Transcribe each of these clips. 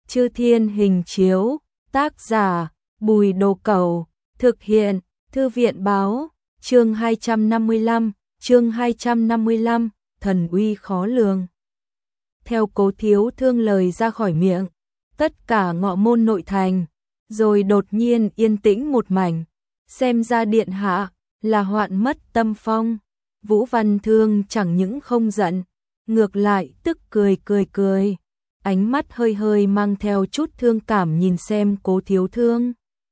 Chư Thiên Hình Chiếu, tác giả, Bùi Đồ Cẩu, thực hiện, Thư viện Báo, chương 255, thần uy khó lường. Theo Cố Thiếu Thương lời ra khỏi miệng, tất cả ngọ môn nội thành, rồi đột nhiên yên tĩnh một mảnh, xem ra điện hạ là hoạn mất tâm phong. Vũ Văn Thương chẳng những không giận, ngược lại tức cười, ánh mắt hơi hơi mang theo chút thương cảm nhìn xem Cố Thiếu Thương.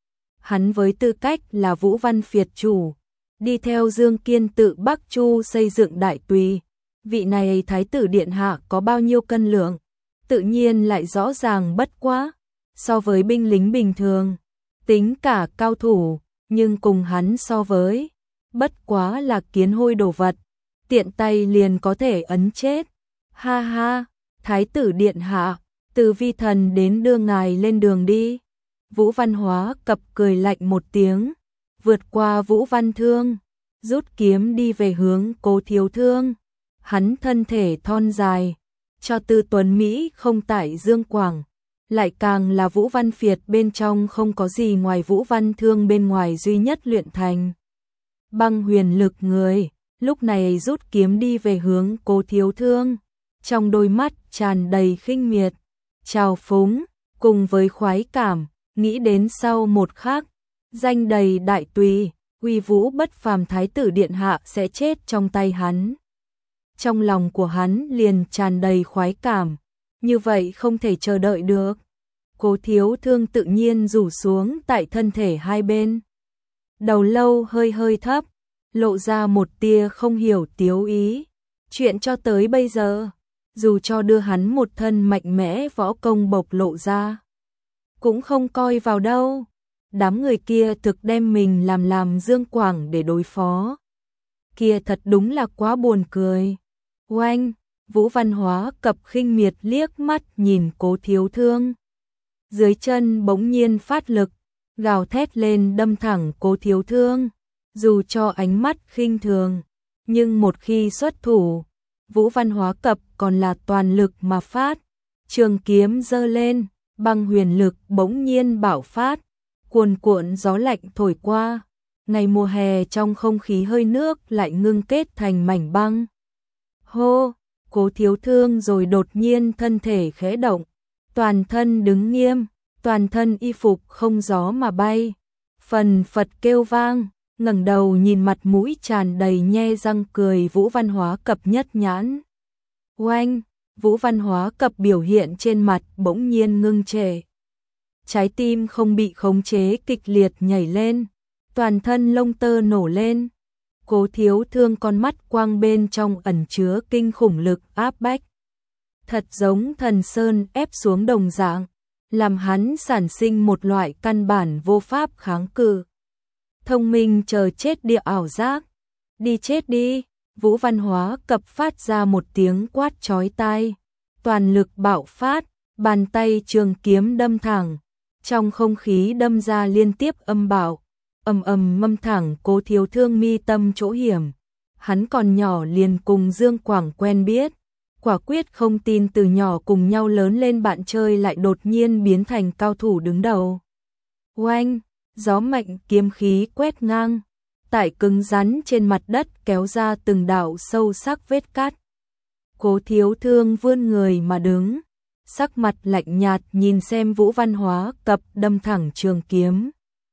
Hắn với tư cách là Vũ Văn Phiệt chủ, đi theo Dương Kiên tự Bắc Chu xây dựng đại tùy, vị này thái tử điện hạ có bao nhiêu cân lượng, tự nhiên lại rõ ràng bất quá, so với binh lính bình thường, tính cả cao thủ, nhưng cùng hắn so với, bất quá là kiến hôi đồ vật, tiện tay liền có thể ấn chết. Ha ha, thái tử điện hạ, từ vi thần đến đưa ngài lên đường đi. Vũ Văn Hóa cập cười lạnh một tiếng, vượt qua Vũ Văn Thương, rút kiếm đi về hướng Cố Thiếu Thương. Hắn thân thể thon dài, cho tư tuấn Mỹ không tải Dương Quảng, lại càng là Vũ Văn Phiệt bên trong không có gì ngoài Vũ Văn Thương bên ngoài duy nhất luyện thành băng huyền lực người, lúc này rút kiếm đi về hướng Cố Thiếu Thương, trong đôi mắt tràn đầy khinh miệt, trào phúng, cùng với khoái cảm, nghĩ đến sau một khắc, danh đầy đại tùy, uy vũ bất phàm thái tử điện hạ sẽ chết trong tay hắn. Trong lòng của hắn liền tràn đầy khoái cảm, như vậy không thể chờ đợi được. Cố Thiếu Thương tự nhiên rủ xuống tại thân thể hai bên, đầu lâu hơi hơi thấp, lộ ra một tia không hiểu tiếu ý. Chuyện cho tới bây giờ, dù cho đưa hắn một thân mạnh mẽ võ công bộc lộ ra, cũng không coi vào đâu. Đám người kia thực đem mình làm Dương Quảng để đối phó. Kia thật đúng là quá buồn cười. Oanh, Vũ Văn Hóa cập khinh miệt liếc mắt nhìn Cố Thiếu Thương. Dưới chân bỗng nhiên phát lực, gào thét lên đâm thẳng Cố Thiếu Thương. Dù cho ánh mắt khinh thường, nhưng một khi xuất thủ, Vũ Văn Hóa cập còn là toàn lực mà phát. Trường kiếm giơ lên, băng huyền lực bỗng nhiên bạo phát, cuồn cuộn gió lạnh thổi qua. Ngày mùa hè trong không khí hơi nước lại ngưng kết thành mảnh băng. Hô, Cố Thiếu Thương rồi đột nhiên thân thể khẽ động, toàn thân đứng nghiêm, toàn thân y phục không gió mà bay. Phần phật kêu vang, ngẩng đầu nhìn mặt mũi tràn đầy nhe răng cười Vũ Văn Hóa cập nhất nhãn. Oanh, Vũ Văn Hóa cập biểu hiện trên mặt bỗng nhiên ngưng trệ. Trái tim không bị khống chế kịch liệt nhảy lên, toàn thân lông tơ nổ lên. Cố Thiếu Thương con mắt quang bên trong ẩn chứa kinh khủng lực áp bách, thật giống thần sơn ép xuống đồng dạng, làm hắn sản sinh một loại căn bản vô pháp kháng cự. Thông minh chờ chết địa ảo giác, đi chết đi. Vũ Văn Hóa cập phát ra một tiếng quát chói tai, toàn lực bạo phát, bàn tay trường kiếm đâm thẳng, trong không khí đâm ra liên tiếp âm bạo, mâm thẳng Cố Thiếu Thương mi tâm chỗ hiểm. Hắn còn nhỏ liền cùng Dương Quảng quen biết, quả quyết không tin từ nhỏ cùng nhau lớn lên bạn chơi lại đột nhiên biến thành cao thủ đứng đầu. Oanh, gió mạnh kiếm khí quét ngang, tại cứng rắn trên mặt đất kéo ra từng đạo sâu sắc vết cắt. Cố Thiếu Thương vươn người mà đứng, sắc mặt lạnh nhạt nhìn xem Vũ Văn Hóa cập đâm thẳng trường kiếm.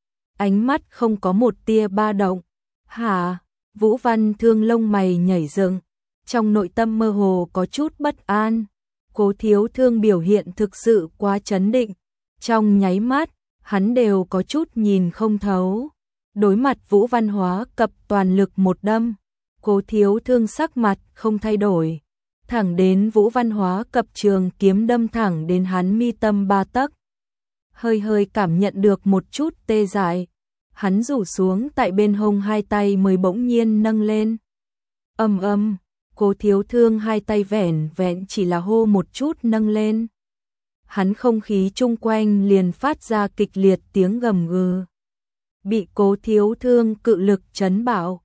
Ánh mắt không có một tia ba động. Hả? Vũ Văn Thương lông mày nhảy dựng, trong nội tâm mơ hồ có chút bất an. Cố Thiếu Thương biểu hiện thực sự quá chấn định, trong nháy mắt, hắn đều có chút nhìn không thấu. Đối mặt Vũ Văn Hóa cập toàn lực một đâm, Cố Thiếu Thương sắc mặt không thay đổi, thẳng đến Vũ Văn Hóa cập trường kiếm đâm thẳng đến hắn mi tâm 3 tấc. Hơi hơi cảm nhận được một chút tê dại, hắn rủ xuống tại bên hông hai tay mới bỗng nhiên nâng lên. Cố Thiếu Thương hai tay vẻn vẹn chỉ là hô một chút nâng lên, hắn không khí chung quanh liền phát ra kịch liệt tiếng gầm gừ. Bị Cố Thiếu Thương cự lực chấn bạo.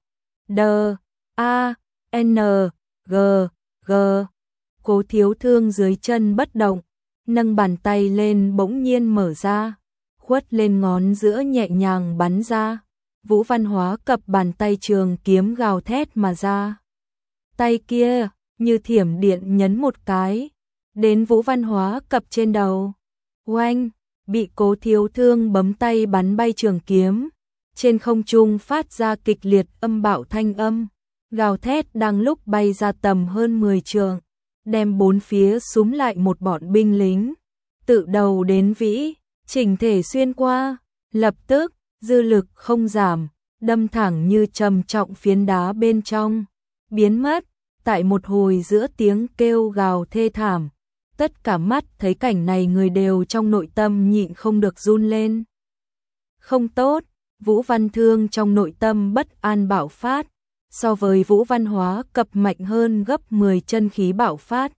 Cố Thiếu Thương dưới chân bất động, nâng bàn tay lên bỗng nhiên mở ra, khuất lên ngón giữa nhẹ nhàng bắn ra. Vũ Văn Hóa cập bàn tay trường kiếm gào thét mà ra. Tay kia, như thiểm điện nhấn một cái, đến Vũ Văn Hóa cập trên đầu. Oanh, bị Cố Thiếu Thương bấm tay bắn bay trường kiếm. Trên không trung phát ra kịch liệt âm bạo thanh âm, gào thét đang lúc bay ra tầm hơn 10 trượng, đem bốn phía súm lại một bọn binh lính. Từ đầu đến vĩ, chỉnh thể xuyên qua, lập tức, dư lực không giảm, đâm thẳng như trầm trọng phiến đá bên trong, biến mất, tại một hồi giữa tiếng kêu gào thê thảm. Tất cả mắt thấy cảnh này người đều trong nội tâm nhịn không được run lên. Không tốt, Vũ Văn Thương trong nội tâm bất an bạo phát, so với Vũ Văn Hóa cập mạnh hơn gấp 10 chân khí bạo phát.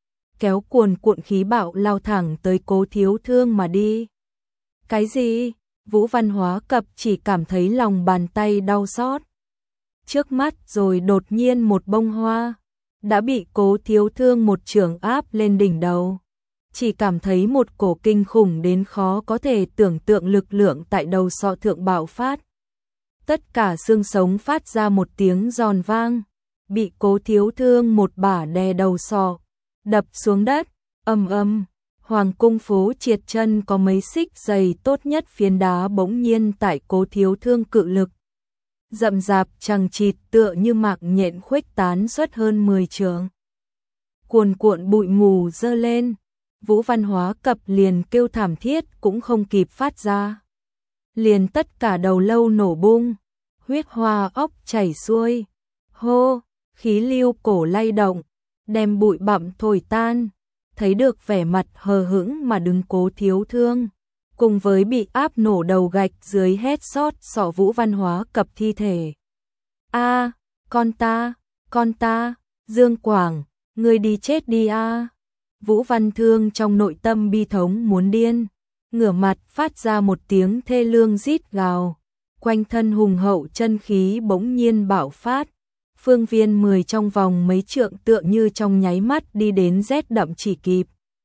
Kéo cuồn cuộn khí bạo lao thẳng tới Cố Thiếu Thương mà đi. Cái gì? Vũ Văn Hóa cập chỉ cảm thấy lòng bàn tay đau xót. Trước mắt rồi đột nhiên một bông hoa, đã bị Cố Thiếu Thương một chưởng áp lên đỉnh đầu. Chỉ cảm thấy một cổ kinh khủng đến khó có thể tưởng tượng lực lượng tại đầu sọ thượng bạo phát. Tất cả xương sống phát ra một tiếng giòn vang, bị Cố Thiếu Thương một bả đè đầu sọ, đập xuống đất, ầm ầm. Hoàng cung phố triệt chân có mấy xích dày tốt nhất phiến đá bỗng nhiên tại Cố Thiếu Thương cự lực. Rậm rạp chằng chịt tựa như mạc nhện khuếch tán suốt hơn 10 trượng. Cuồn cuộn bụi mù dơ lên, Vũ Văn Hóa cập liền kêu thảm thiết cũng không kịp phát ra. Liền tất cả đầu lâu nổ bung, huyết hoa óc chảy xuôi, hô, khí lưu cổ lay động, đem bụi bặm thổi tan. Thấy được vẻ mặt hờ hững mà đứng Cố Thiếu Thương, cùng với bị áp nổ đầu gạch dưới hét sót sọ Vũ Văn Hóa cập thi thể. A, con ta, Dương Quảng, ngươi đi chết đi a. Vũ Văn Thương trong nội tâm bi thống muốn điên, ngửa mặt phát ra một tiếng thê lương rít gào, quanh thân hùng hậu chân khí bỗng nhiên bạo phát. Phương viên 10 trong vòng mấy trượng tựa như trong nháy mắt đi đến rét đậm chỉ kịp.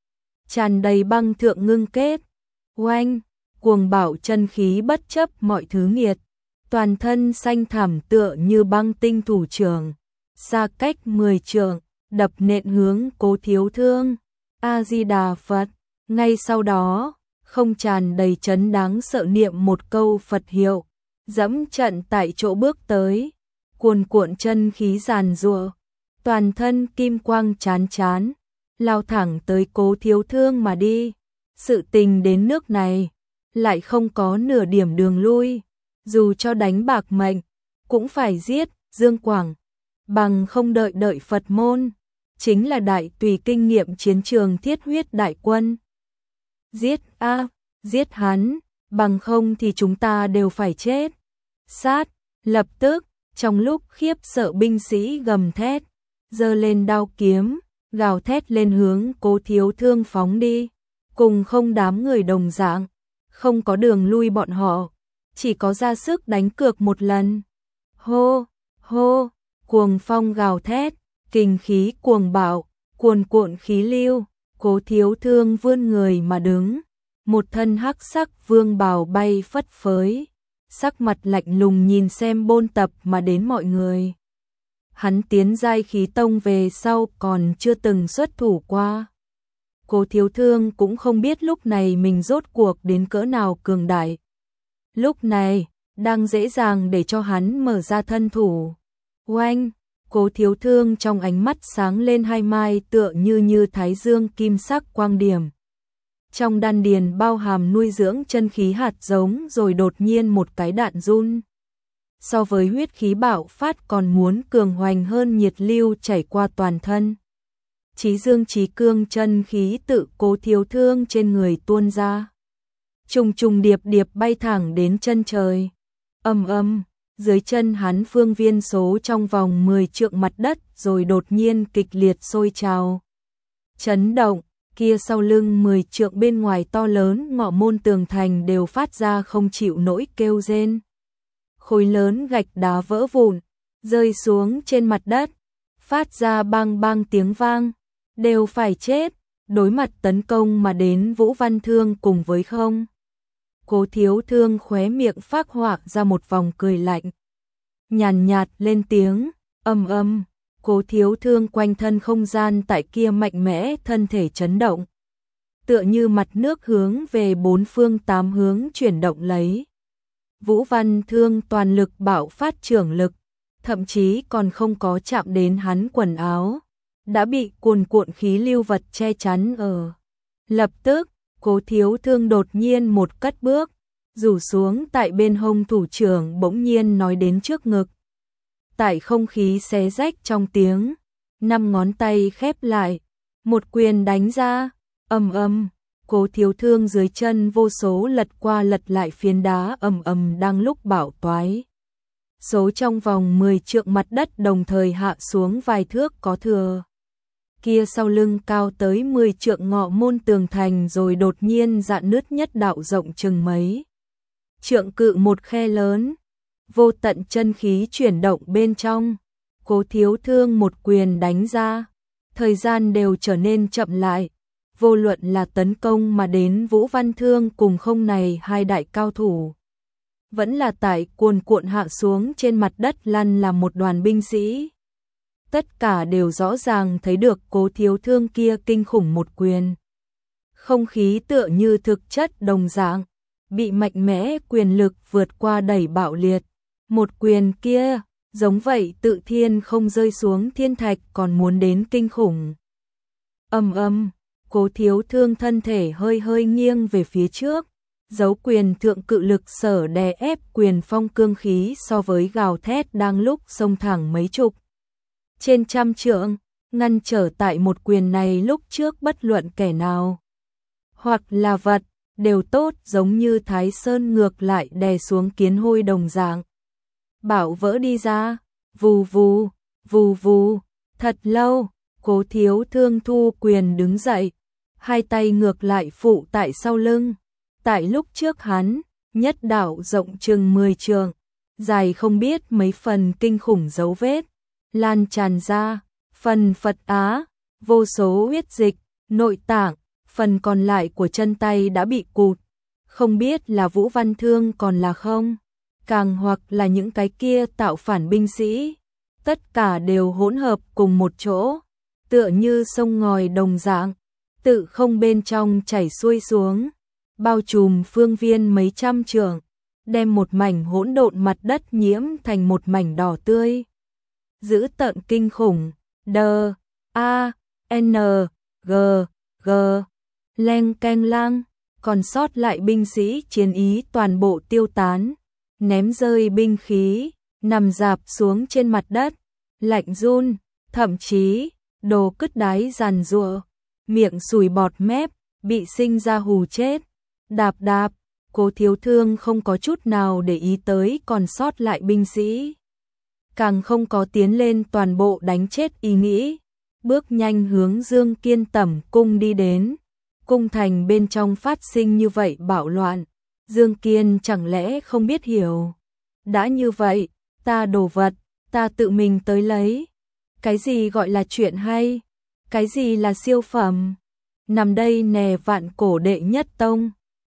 Tràn đầy băng thượng ngưng kết. Oanh, cuồng bạo chân khí bất chấp mọi thứ nghiệt. Toàn thân xanh thẳm tựa như băng tinh thủ trưởng. Xa cách 10 trượng, đập nện hướng Cố Thiếu Thương. A-di-đà Phật. Ngay sau đó, không tràn đầy chấn đáng sợ niệm một câu Phật hiệu. Dẫm trận tại chỗ bước tới. Cuồn cuộn chân khí giàn giụa, toàn thân kim quang chán chán, lao thẳng tới Cố Thiếu Thương mà đi. Sự tình đến nước này, lại không có nửa điểm đường lui, dù cho đánh bạc mệnh, cũng phải giết Dương Quảng, bằng không đợi Phật môn, chính là đại tùy kinh nghiệm chiến trường thiết huyết đại quân. Giết giết hắn, bằng không thì chúng ta đều phải chết. Sát, lập tức. Trong lúc khiếp sợ binh sĩ gầm thét, giơ lên đao kiếm, gào thét lên hướng Cố Thiếu Thương phóng đi, cùng không đám người đồng dạng, không có đường lui bọn họ, chỉ có ra sức đánh cược một lần. Hô, hô, cuồng phong gào thét, kình khí cuồng bạo, cuồn cuộn khí lưu, Cố Thiếu Thương vươn người mà đứng, một thân hắc sắc vương bào bay phất phới. Sắc mặt lạnh lùng nhìn xem bôn tập mà đến mọi người. Hắn tiến giai khí tông về sau còn chưa từng xuất thủ qua. Cố Thiếu Thương cũng không biết lúc này mình rốt cuộc đến cỡ nào cường đại. Lúc này, đang dễ dàng để cho hắn mở ra thân thủ. Oanh, Cố Thiếu Thương trong ánh mắt sáng lên hai mai tựa như thái dương kim sắc quang điểm. Trong đan điền bao hàm nuôi dưỡng chân khí hạt giống rồi đột nhiên một cái đạn run. So với huyết khí bạo phát còn muốn cường hoành hơn nhiệt lưu chảy qua toàn thân. Chí dương chí cương chân khí tự Cố Thiếu Thương trên người tuôn ra. Trùng trùng điệp điệp bay thẳng đến chân trời. Ầm ầm, dưới chân hắn phương viên số trong vòng 10 trượng mặt đất rồi đột nhiên kịch liệt sôi trào. Chấn động. Kia sau lưng 10 trượng bên ngoài to lớn ngọ môn tường thành đều phát ra không chịu nổi kêu rên. Khối lớn gạch đá vỡ vụn, rơi xuống trên mặt đất, phát ra bang bang tiếng vang, đều phải chết, đối mặt tấn công mà đến Vũ Văn Thương cùng với không. Cố Thiếu Thương khóe miệng phác họa ra một vòng cười lạnh. Nhàn nhạt lên tiếng, ầm ầm, Cố Thiếu Thương quanh thân không gian tại kia mạnh mẽ thân thể chấn động. Tựa như mặt nước hướng về bốn phương tám hướng chuyển động lấy. Vũ Văn Thương toàn lực bạo phát trưởng lực, thậm chí còn không có chạm đến hắn quần áo, đã bị cuồn cuộn khí lưu vật che chắn ở. Lập tức, Cố Thiếu Thương đột nhiên một cất bước, rủ xuống tại bên hông thủ trưởng bỗng nhiên nói đến trước ngực. Tại không khí xé rách trong tiếng, 5 ngón tay khép lại, một quyền đánh ra, ầm ầm, Cố Thiếu Thương dưới chân vô số lật qua lật lại phiến đá ầm ầm đang lúc bạo toái. Số trong vòng 10 trượng mặt đất đồng thời hạ xuống vài thước có thừa. Kia sau lưng cao tới 10 trượng ngọ môn tường thành rồi đột nhiên rạn nứt nhất đạo rộng chừng mấy trượng cự một khe lớn, vô tận chân khí chuyển động bên trong. Cố Thiếu Thương một quyền đánh ra, thời gian đều trở nên chậm lại, vô luận là tấn công mà đến Vũ Văn Thương cùng không này hai đại cao thủ, vẫn là tại cuồn cuộn hạ xuống trên mặt đất lăn là một đoàn binh sĩ. Tất cả đều rõ ràng thấy được Cố Thiếu Thương kia kinh khủng một quyền. Không khí tựa như thực chất đồng dạng, bị mạnh mẽ quyền lực vượt qua đẩy bạo liệt. Một quyền kia, giống vậy tự thiên không rơi xuống thiên thạch còn muốn đến kinh khủng. Ầm ầm, Cố Thiếu Thương thân thể hơi hơi nghiêng về phía trước, dấu quyền thượng cự lực sở đè ép quyền phong cương khí so với gào thét đang lúc xông thẳng mấy chục trên trăm trượng, ngăn trở tại một quyền này lúc trước bất luận kẻ nào. Hoặc là vật, đều tốt giống như Thái Sơn ngược lại đè xuống kiến hôi đồng dạng. Bảo vỡ đi ra, vù vù, vù vù, thật lâu, Cố Thiếu Thương thu quyền đứng dậy, hai tay ngược lại phụ tại sau lưng. Tại lúc trước hắn, nhất đạo rộng chừng 10 trượng, dài không biết mấy phần kinh khủng dấu vết, lan tràn ra, phần Phật Á, vô số huyết dịch, nội tạng, phần còn lại của chân tay đã bị cụt, không biết là Vũ Văn Thương còn là không, càng hoặc là những cái kia tạo phản binh sĩ, tất cả đều hỗn hợp cùng một chỗ, tựa như sông ngòi đồng dạng, tự không bên trong chảy xuôi xuống, bao trùm phương viên mấy trăm trượng, đem một mảnh hỗn độn mặt đất nhiễm thành một mảnh đỏ tươi. Dữ tợn kinh khủng, D-A-N-G-G, leng keng lang, còn sót lại binh sĩ chiến ý toàn bộ tiêu tán, ném rơi binh khí, nằm rạp xuống trên mặt đất, lạnh run, thậm chí, đồ cứt đáy giàn giụa, miệng sùi bọt mép, bị sinh ra hù chết. Đạp đạp, Cố Thiếu Thương không có chút nào để ý tới còn sót lại binh sĩ. Càng không có tiến lên toàn bộ đánh chết ý nghĩ, bước nhanh hướng Dương Kiên tẩm cung đi đến. Cung thành bên trong phát sinh như vậy bạo loạn, Dương Kiên chẳng lẽ không biết hiểu. Đã như vậy, ta đồ vật, ta tự mình tới lấy. Cái gì gọi là chuyện hay? Cái gì là siêu phẩm? Nằm đây nè vạn cổ đệ nhất tông.